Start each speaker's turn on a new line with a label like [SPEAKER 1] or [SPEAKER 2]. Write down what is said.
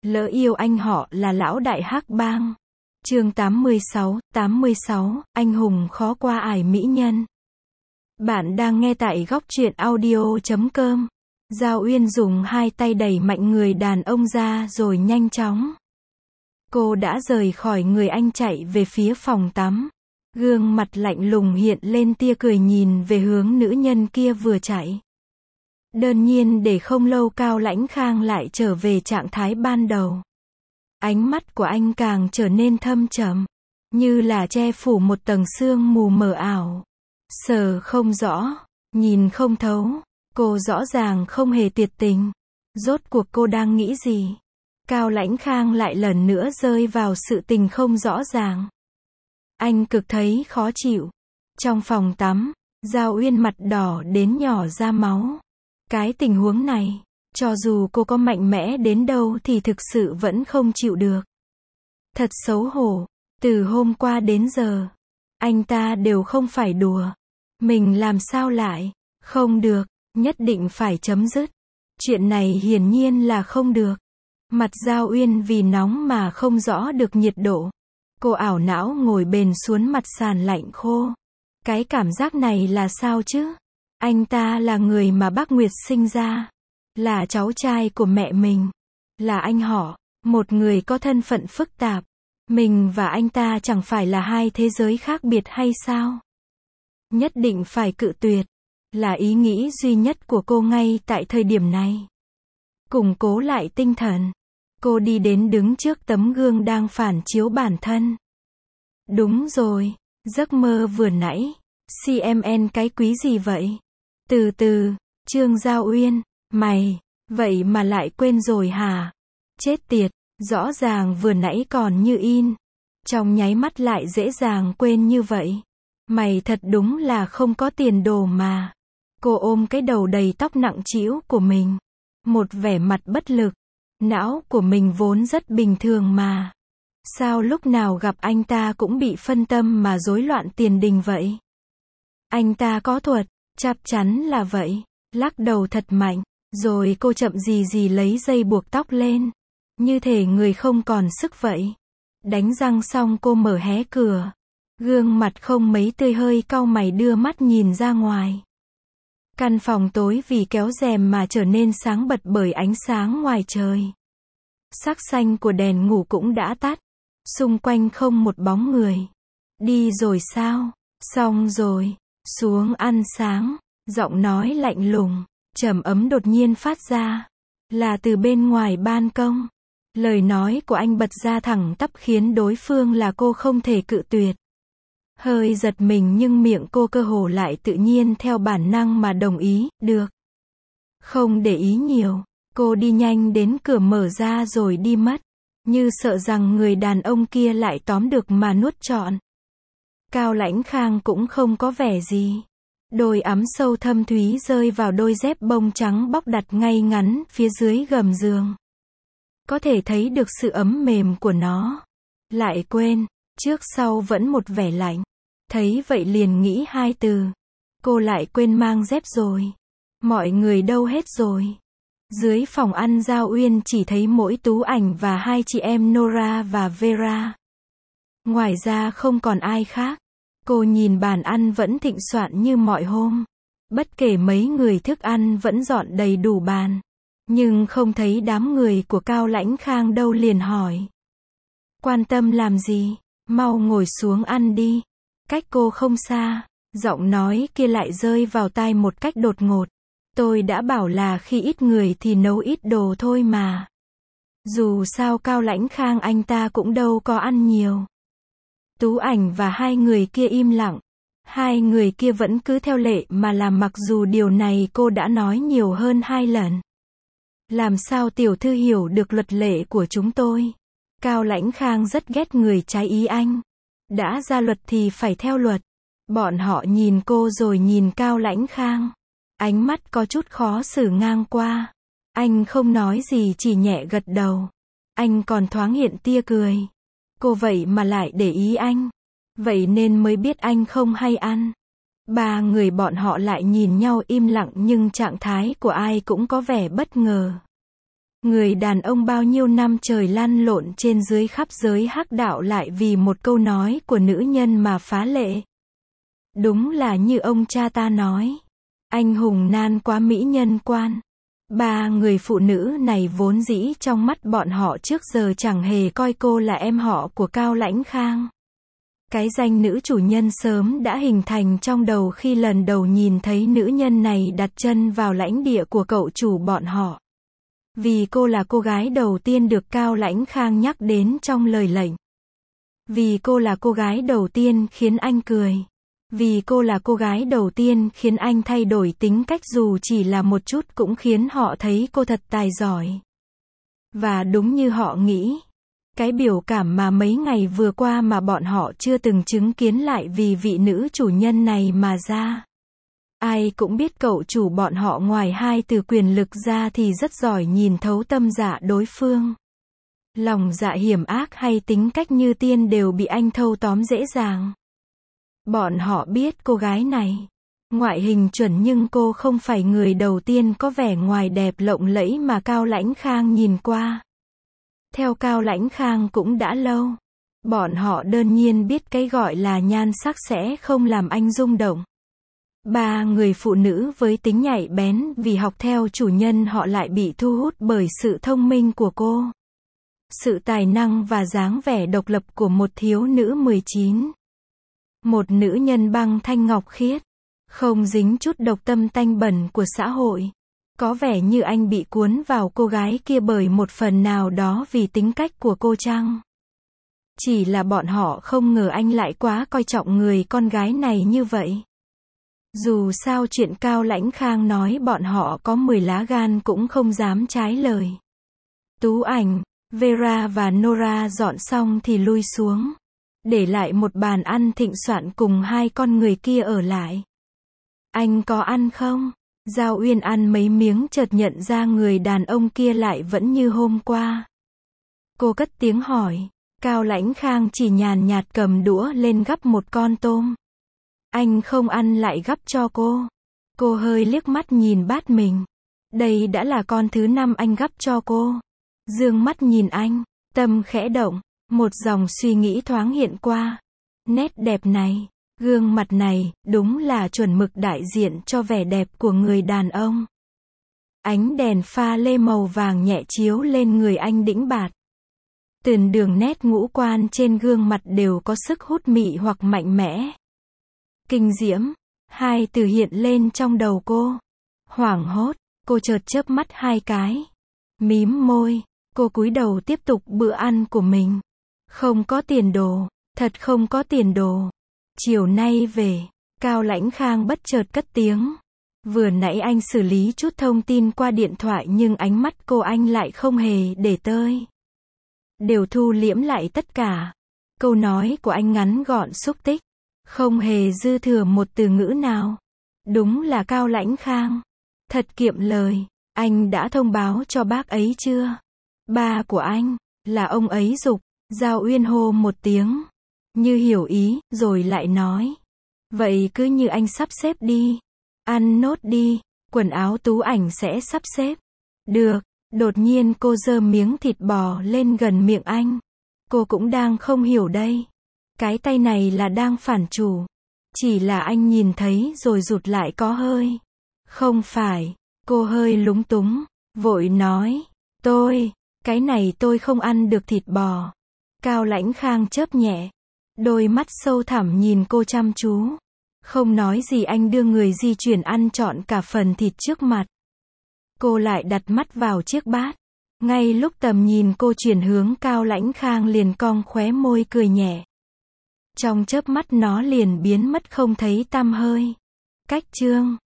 [SPEAKER 1] Lỡ yêu anh họ là lão đại hắc bang. Chương 86, anh hùng khó qua ải mỹ nhân. Bạn đang nghe tại góc truyện audio.com. Giao Uyên dùng hai tay đẩy mạnh người đàn ông ra rồi nhanh chóng. Cô đã rời khỏi người anh chạy về phía phòng tắm. Gương mặt lạnh lùng hiện lên tia cười nhìn về hướng nữ nhân kia vừa chạy. Đơn nhiên để không lâu Cao Lãnh Khang lại trở về trạng thái ban đầu. Ánh mắt của anh càng trở nên thâm trầm, như là che phủ một tầng sương mù mờ ảo. Sờ không rõ, nhìn không thấu, cô rõ ràng không hề tuyệt tình. Rốt cuộc cô đang nghĩ gì? Cao Lãnh Khang lại lần nữa rơi vào sự tình không rõ ràng. Anh cực thấy khó chịu. Trong phòng tắm, Giao Uyên mặt đỏ đến nhỏ ra máu. Cái tình huống này, cho dù cô có mạnh mẽ đến đâu thì thực sự vẫn không chịu được. Thật xấu hổ, từ hôm qua đến giờ, anh ta đều không phải đùa. Mình làm sao lại, không được, nhất định phải chấm dứt. Chuyện này hiển nhiên là không được. Mặt Giao Uyên vì nóng mà không rõ được nhiệt độ. Cô ảo não ngồi bền xuống mặt sàn lạnh khô. Cái cảm giác này là sao chứ? Anh ta là người mà bác Nguyệt sinh ra. Là cháu trai của mẹ mình. Là anh họ, một người có thân phận phức tạp. Mình và anh ta chẳng phải là hai thế giới khác biệt hay sao? Nhất định phải cự tuyệt. Là ý nghĩ duy nhất của cô ngay tại thời điểm này. Củng cố lại tinh thần. Cô đi đến đứng trước tấm gương đang phản chiếu bản thân. Đúng rồi, giấc mơ vừa nãy. CMN cái quý gì vậy? Từ từ, Trương Giao Uyên, mày, vậy mà lại quên rồi hả? Chết tiệt, rõ ràng vừa nãy còn như in. Trong nháy mắt lại dễ dàng quên như vậy. Mày thật đúng là không có tiền đồ mà. Cô ôm cái đầu đầy tóc nặng trĩu của mình. Một vẻ mặt bất lực. Não của mình vốn rất bình thường mà. Sao lúc nào gặp anh ta cũng bị phân tâm mà rối loạn tiền đình vậy? Anh ta có thuật, chắc chắn là vậy. Lắc đầu thật mạnh, rồi cô chậm gì lấy dây buộc tóc lên. Như thể người không còn sức vậy. Đánh răng xong cô mở hé cửa. Gương mặt không mấy tươi hơi cau mày đưa mắt nhìn ra ngoài. Căn phòng tối vì kéo rèm mà trở nên sáng bật bởi ánh sáng ngoài trời. Sắc xanh của đèn ngủ cũng đã tắt. Xung quanh không một bóng người. Đi rồi sao? Xong rồi. Xuống ăn sáng. Giọng nói lạnh lùng, trầm ấm đột nhiên phát ra. Là từ bên ngoài ban công. Lời nói của anh bật ra thẳng tắp khiến đối phương là cô không thể cự tuyệt. Hơi giật mình nhưng miệng cô cơ hồ lại tự nhiên theo bản năng mà đồng ý, được. Không để ý nhiều, cô đi nhanh đến cửa mở ra rồi đi mất. Như sợ rằng người đàn ông kia lại tóm được mà nuốt trọn. Cao Lãnh Khang cũng không có vẻ gì. Đôi ắm sâu thâm thúy rơi vào đôi dép bông trắng bóc đặt ngay ngắn phía dưới gầm giường. Có thể thấy được sự ấm mềm của nó. Lại quên, trước sau vẫn một vẻ lạnh. Thấy vậy liền nghĩ hai từ. Cô lại quên mang dép rồi. Mọi người đâu hết rồi? Dưới phòng ăn Giao Uyên chỉ thấy mỗi Tú Ảnh và hai chị em Nora và Vera. Ngoài ra không còn ai khác. Cô nhìn bàn ăn vẫn thịnh soạn như mọi hôm. Bất kể mấy người thức ăn vẫn dọn đầy đủ bàn. Nhưng không thấy đám người của Cao Lãnh Khang đâu liền hỏi. Quan tâm làm gì? Mau ngồi xuống ăn đi. Cách cô không xa. Giọng nói kia lại rơi vào tai một cách đột ngột. Tôi đã bảo là khi ít người thì nấu ít đồ thôi mà. Dù sao Cao Lãnh Khang anh ta cũng đâu có ăn nhiều. Tú Ảnh và hai người kia im lặng. Hai người kia vẫn cứ theo lệ mà làm mặc dù điều này cô đã nói nhiều hơn 2 lần. Làm sao tiểu thư hiểu được luật lệ của chúng tôi? Cao Lãnh Khang rất ghét người trái ý anh. Đã ra luật thì phải theo luật. Bọn họ nhìn cô rồi nhìn Cao Lãnh Khang. Ánh mắt có chút khó xử ngang qua. Anh không nói gì chỉ nhẹ gật đầu. Anh còn thoáng hiện tia cười. Cô vậy mà lại để ý anh. Vậy nên mới biết anh không hay ăn. Ba người bọn họ lại nhìn nhau im lặng nhưng trạng thái của ai cũng có vẻ bất ngờ. Người đàn ông bao nhiêu năm trời lăn lộn trên dưới khắp giới hắc đạo lại vì một câu nói của nữ nhân mà phá lệ. Đúng là như ông cha ta nói. Anh hùng nan quá mỹ nhân quan. Ba người phụ nữ này vốn dĩ trong mắt bọn họ trước giờ chẳng hề coi cô là em họ của Cao Lãnh Khang. Cái danh nữ chủ nhân sớm đã hình thành trong đầu khi lần đầu nhìn thấy nữ nhân này đặt chân vào lãnh địa của cậu chủ bọn họ. Vì cô là cô gái đầu tiên được Cao Lãnh Khang nhắc đến trong lời lệnh. Vì cô là cô gái đầu tiên khiến anh cười. Vì cô là cô gái đầu tiên khiến anh thay đổi tính cách dù chỉ là một chút cũng khiến họ thấy cô thật tài giỏi. Và đúng như họ nghĩ. Cái biểu cảm mà mấy ngày vừa qua mà bọn họ chưa từng chứng kiến lại vì vị nữ chủ nhân này mà ra. Ai cũng biết cậu chủ bọn họ ngoài hai từ quyền lực ra thì rất giỏi nhìn thấu tâm dạ đối phương. Lòng dạ hiểm ác hay tính cách như tiên đều bị anh thâu tóm dễ dàng. Bọn họ biết cô gái này. Ngoại hình chuẩn nhưng cô không phải người đầu tiên có vẻ ngoài đẹp lộng lẫy mà Cao Lãnh Khang nhìn qua. Theo Cao Lãnh Khang cũng đã lâu. Bọn họ đương nhiên biết cái gọi là nhan sắc sẽ không làm anh rung động. Ba người phụ nữ với tính nhạy bén vì học theo chủ nhân họ lại bị thu hút bởi sự thông minh của cô. Sự tài năng và dáng vẻ độc lập của một thiếu nữ 19. Một nữ nhân băng thanh ngọc khiết. Không dính chút độc tâm tanh bẩn của xã hội. Có vẻ như anh bị cuốn vào cô gái kia bởi một phần nào đó vì tính cách của cô chăng? Chỉ là bọn họ không ngờ anh lại quá coi trọng người con gái này như vậy. Dù sao chuyện Cao Lãnh Khang nói bọn họ có 10 lá gan cũng không dám trái lời. Tú Ảnh, Vera và Nora dọn xong thì lui xuống. Để lại một bàn ăn thịnh soạn cùng hai con người kia ở lại. Anh có ăn không? Giao Uyên ăn mấy miếng chợt nhận ra người đàn ông kia lại vẫn như hôm qua. Cô cất tiếng hỏi. Cao Lãnh Khang chỉ nhàn nhạt cầm đũa lên gắp một con tôm. Anh không ăn lại gắp cho cô. Cô hơi liếc mắt nhìn bát mình. Đây đã là con thứ 5 anh gắp cho cô. Dương mắt nhìn anh, tâm khẽ động, một dòng suy nghĩ thoáng hiện qua. Nét đẹp này, gương mặt này, đúng là chuẩn mực đại diện cho vẻ đẹp của người đàn ông. Ánh đèn pha lê màu vàng nhẹ chiếu lên người anh đĩnh bạt. Từng đường nét ngũ quan trên gương mặt đều có sức hút mị hoặc mạnh mẽ. Kinh diễm, hai từ hiện lên trong đầu cô. Hoảng hốt, cô chợt chớp mắt hai cái. Mím môi, cô cúi đầu tiếp tục bữa ăn của mình. Không có tiền đồ, thật không có tiền đồ. Chiều nay về, Cao Lãnh Khang bất chợt cất tiếng. Vừa nãy anh xử lý chút thông tin qua điện thoại nhưng ánh mắt cô anh lại không hề để tơi. Đều thu liễm lại tất cả. Câu nói của anh ngắn gọn xúc tích. Không hề dư thừa một từ ngữ nào. Đúng là Cao Lãnh Khang. Thật kiệm lời. Anh đã thông báo cho bác ấy chưa? Ba của anh, là ông ấy giục. Giao Uyên hô một tiếng. Như hiểu ý, rồi lại nói. Vậy cứ như anh sắp xếp đi. Ăn nốt đi, quần áo Tú Ảnh sẽ sắp xếp. Được, đột nhiên cô giơ miếng thịt bò lên gần miệng anh. Cô cũng đang không hiểu đây. Cái tay này là đang phản chủ. Chỉ là anh nhìn thấy rồi rụt lại có hơi. Không phải, cô hơi lúng túng, vội nói. Cái này tôi không ăn được thịt bò. Cao Lãnh Khang chớp nhẹ. Đôi mắt sâu thẳm nhìn cô chăm chú. Không nói gì anh đưa người di chuyển ăn trọn cả phần thịt trước mặt. Cô lại đặt mắt vào chiếc bát. Ngay lúc tầm nhìn cô chuyển hướng Cao Lãnh Khang liền cong khóe môi cười nhẹ. Trong chớp mắt nó liền biến mất không thấy tăm hơi. Cách chương